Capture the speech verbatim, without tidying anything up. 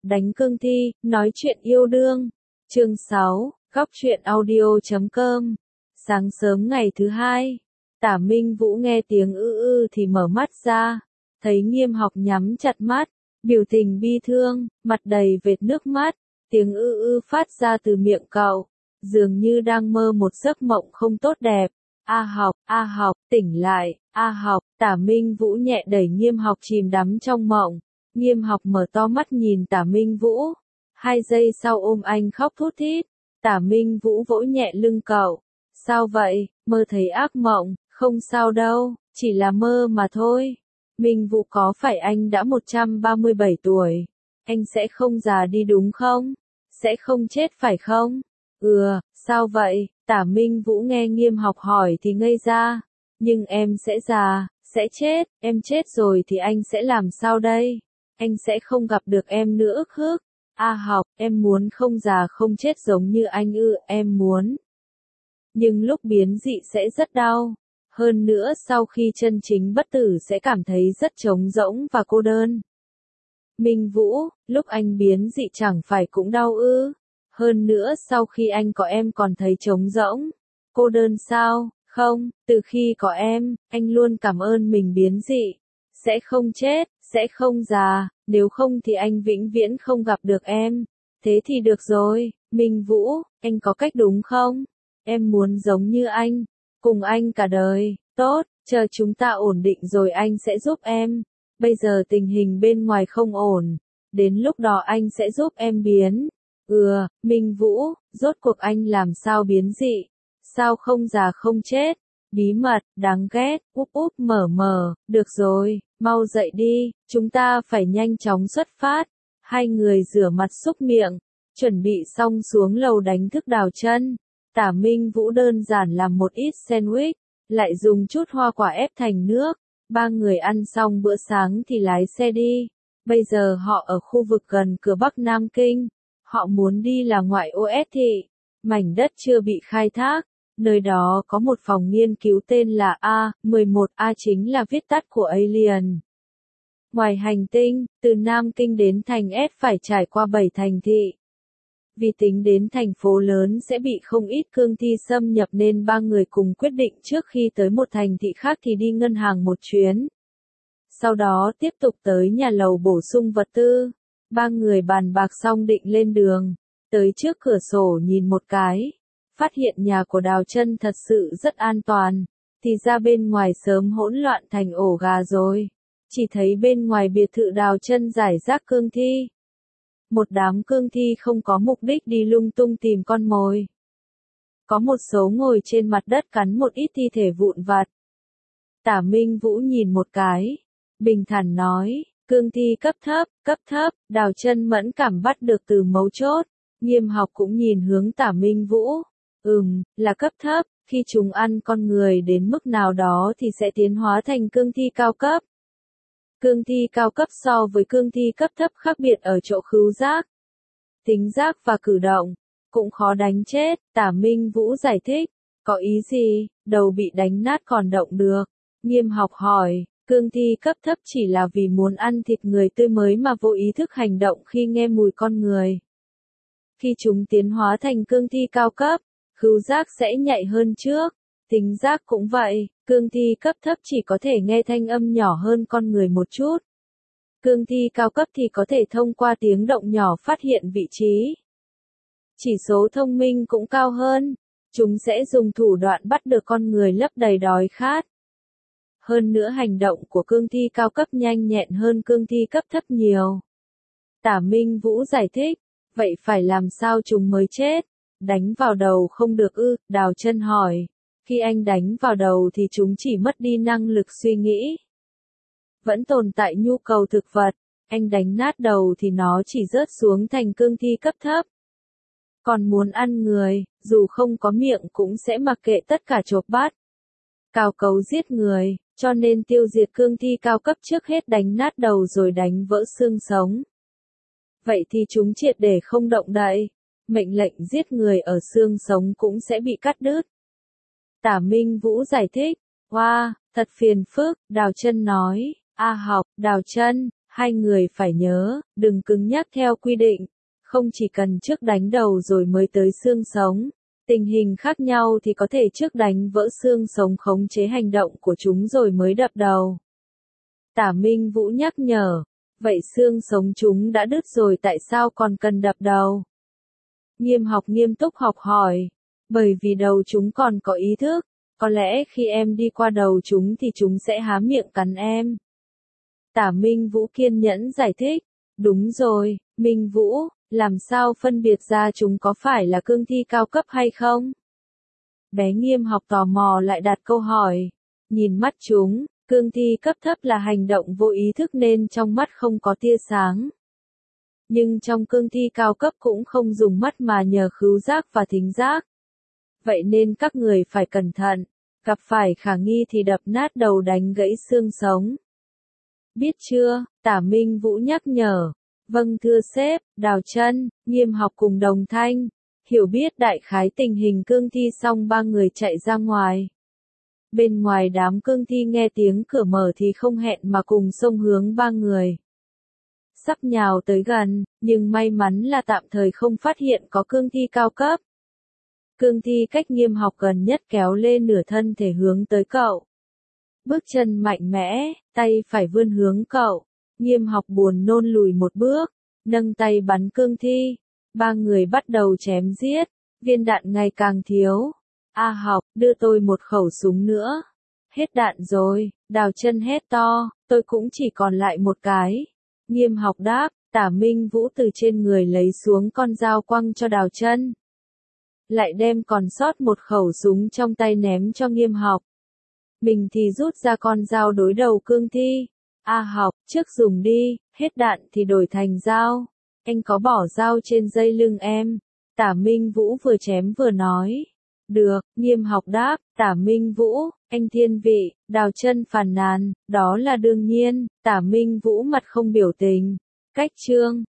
đánh cương thi, nói chuyện yêu đương. Chương sáu, góc truyện audio chấm com. Sáng sớm ngày thứ hai, Tả Minh Vũ nghe tiếng ư ư thì mở mắt ra, thấy Nghiêm Học nhắm chặt mắt, biểu tình bi thương, mặt đầy vệt nước mắt, tiếng ư ư phát ra từ miệng cậu, dường như đang mơ một giấc mộng không tốt đẹp. A Học, A Học, tỉnh lại, A Học, Tả Minh Vũ nhẹ đẩy Nghiêm Học chìm đắm trong mộng. Nghiêm Học mở to mắt nhìn Tả Minh Vũ, hai giây sau ôm anh khóc thút thít. Tả Minh Vũ vỗ nhẹ lưng cậu. Sao vậy, mơ thấy ác mộng? Không sao đâu, chỉ là mơ mà thôi. Minh Vũ, có phải anh đã một trăm ba mươi bảy tuổi? Anh sẽ không già đi đúng không? Sẽ không chết phải không? Ừ, sao vậy? Tả Minh Vũ nghe Nghiêm Học hỏi thì ngây ra. Nhưng em sẽ già, sẽ chết, em chết rồi thì anh sẽ làm sao đây? Anh sẽ không gặp được em nữa ức hức. A Học, em muốn không già không chết giống như anh ư? Em muốn. Nhưng lúc biến dị sẽ rất đau. Hơn nữa sau khi chân chính bất tử sẽ cảm thấy rất trống rỗng và cô đơn. Minh Vũ, lúc anh biến dị chẳng phải cũng đau ư? Hơn nữa sau khi anh có em còn thấy trống rỗng, cô đơn sao? Không, từ khi có em, anh luôn cảm ơn mình biến dị. Sẽ không chết, sẽ không già, nếu không thì anh vĩnh viễn không gặp được em. Thế thì được rồi, Minh Vũ, anh có cách đúng không? Em muốn giống như anh, cùng anh cả đời. Tốt, chờ chúng ta ổn định rồi anh sẽ giúp em. Bây giờ tình hình bên ngoài không ổn, đến lúc đó anh sẽ giúp em biến. Ừ, Minh Vũ, rốt cuộc anh làm sao biến dị? Sao không già không chết? Bí mật, đáng ghét, úp úp mở mở, được rồi, mau dậy đi, chúng ta phải nhanh chóng xuất phát. Hai người rửa mặt xúc miệng, chuẩn bị xong xuống lầu đánh thức Đào Chân. Tả Minh Vũ đơn giản làm một ít sandwich, lại dùng chút hoa quả ép thành nước. Ba người ăn xong bữa sáng thì lái xe đi. Bây giờ họ ở khu vực gần cửa Bắc Nam Kinh. Họ muốn đi là ngoại ô S thị, mảnh đất chưa bị khai thác. Nơi đó có một phòng nghiên cứu tên là A mười một A, chính là viết tắt của Alien. Ngoài hành tinh, từ Nam Kinh đến thành S phải trải qua bảy thành thị. Vì tính đến thành phố lớn sẽ bị không ít cương thi xâm nhập nên ba người cùng quyết định trước khi tới một thành thị khác thì đi ngân hàng một chuyến. Sau đó tiếp tục tới nhà lầu bổ sung vật tư. Ba người bàn bạc xong định lên đường. Tới trước cửa sổ nhìn một cái. Phát hiện nhà của Đào Chân thật sự rất an toàn. Thì ra bên ngoài sớm hỗn loạn thành ổ gà rồi. Chỉ thấy bên ngoài biệt thự Đào Chân rải rác cương thi. Một đám cương thi không có mục đích đi lung tung tìm con mồi. Có một số ngồi trên mặt đất cắn một ít thi thể vụn vặt. Tả Minh Vũ nhìn một cái. Bình thản nói, cương thi cấp thấp, cấp thấp, Đào Chân mẫn cảm bắt được từ mấu chốt. Nghiêm Học cũng nhìn hướng Tả Minh Vũ. Ừm, là cấp thấp, khi chúng ăn con người đến mức nào đó thì sẽ tiến hóa thành cương thi cao cấp. Cương thi cao cấp so với cương thi cấp thấp khác biệt ở chỗ khứu giác, tính giác và cử động, cũng khó đánh chết. Tả Minh Vũ giải thích, có ý gì, đầu bị đánh nát còn động được. Nghiêm Học hỏi, cương thi cấp thấp chỉ là vì muốn ăn thịt người tươi mới mà vô ý thức hành động khi nghe mùi con người. Khi chúng tiến hóa thành cương thi cao cấp, khứu giác sẽ nhạy hơn trước, tính giác cũng vậy, cương thi cấp thấp chỉ có thể nghe thanh âm nhỏ hơn con người một chút. Cương thi cao cấp thì có thể thông qua tiếng động nhỏ phát hiện vị trí. Chỉ số thông minh cũng cao hơn, chúng sẽ dùng thủ đoạn bắt được con người lấp đầy đói khát. Hơn nữa hành động của cương thi cao cấp nhanh nhẹn hơn cương thi cấp thấp nhiều. Tả Minh Vũ giải thích, vậy phải làm sao chúng mới chết? Đánh vào đầu không được ư? Đào Chân hỏi. Khi anh đánh vào đầu thì chúng chỉ mất đi năng lực suy nghĩ. Vẫn tồn tại nhu cầu thực vật, anh đánh nát đầu thì nó chỉ rớt xuống thành cương thi cấp thấp. Còn muốn ăn người, dù không có miệng cũng sẽ mặc kệ tất cả chộp bắt. Cào cấu giết người, cho nên tiêu diệt cương thi cao cấp trước hết đánh nát đầu rồi đánh vỡ xương sống. Vậy thì chúng triệt để không động đậy. Mệnh lệnh giết người ở xương sống cũng sẽ bị cắt đứt. Tả Minh Vũ giải thích, wow, thật phiền phức, Đào Chân nói, A Học, Đào Chân, Hai người phải nhớ, đừng cứng nhắc theo quy định, không chỉ cần trước đánh đầu rồi mới tới xương sống. Tình hình khác nhau thì có thể trước đánh vỡ xương sống khống chế hành động của chúng rồi mới đập đầu. Tả Minh Vũ nhắc nhở, vậy xương sống chúng đã đứt rồi tại sao còn cần đập đầu? Nghiêm Học nghiêm túc học hỏi, bởi vì đầu chúng còn có ý thức, có lẽ khi em đi qua đầu chúng thì chúng sẽ há miệng cắn em. Tả Minh Vũ kiên nhẫn giải thích, đúng rồi, Minh Vũ, làm sao phân biệt ra chúng có phải là cương thi cao cấp hay không? Bé Nghiêm Học tò mò lại đặt câu hỏi, nhìn mắt chúng, cương thi cấp thấp là hành động vô ý thức nên trong mắt không có tia sáng. Nhưng trong cương thi cao cấp cũng không dùng mắt mà nhờ khứu giác và thính giác. Vậy nên các người phải cẩn thận, gặp phải khả nghi thì đập nát đầu đánh gãy xương sống. Biết chưa? Tả Minh Vũ nhắc nhở. Vâng thưa sếp, Đào Chân, Nghiêm Học cùng đồng thanh. Hiểu biết đại khái tình hình cương thi xong ba người chạy ra ngoài. Bên ngoài đám cương thi nghe tiếng cửa mở thì không hẹn mà cùng xông hướng ba người. Sắp nhào tới gần, nhưng may mắn là tạm thời không phát hiện có cương thi cao cấp. Cương thi cách Nghiêm Học gần nhất kéo lên nửa thân thể hướng tới cậu. Bước chân mạnh mẽ, tay phải vươn hướng cậu. Nghiêm Học buồn nôn lùi một bước, nâng tay bắn cương thi. Ba người bắt đầu chém giết, viên đạn ngày càng thiếu. A Học, đưa tôi một khẩu súng nữa. Hết đạn rồi, Đào Chân hét to, tôi cũng chỉ còn lại một cái. Nghiêm Học đáp, Tả Minh Vũ từ trên người lấy xuống con dao quăng cho Đào Chân. Lại đem còn sót một khẩu súng trong tay ném cho Nghiêm Học. Mình thì rút ra con dao đối đầu cương thi. A Học, trước dùng đi, hết đạn thì đổi thành dao. Anh có bỏ dao trên dây lưng em. Tả Minh Vũ vừa chém vừa nói. Được, Nghiêm Học đáp, Tả Minh Vũ, anh thiên vị, Đào Chân phàn nàn, đó là đương nhiên. Tả Minh Vũ mặt không biểu tình. Cách chương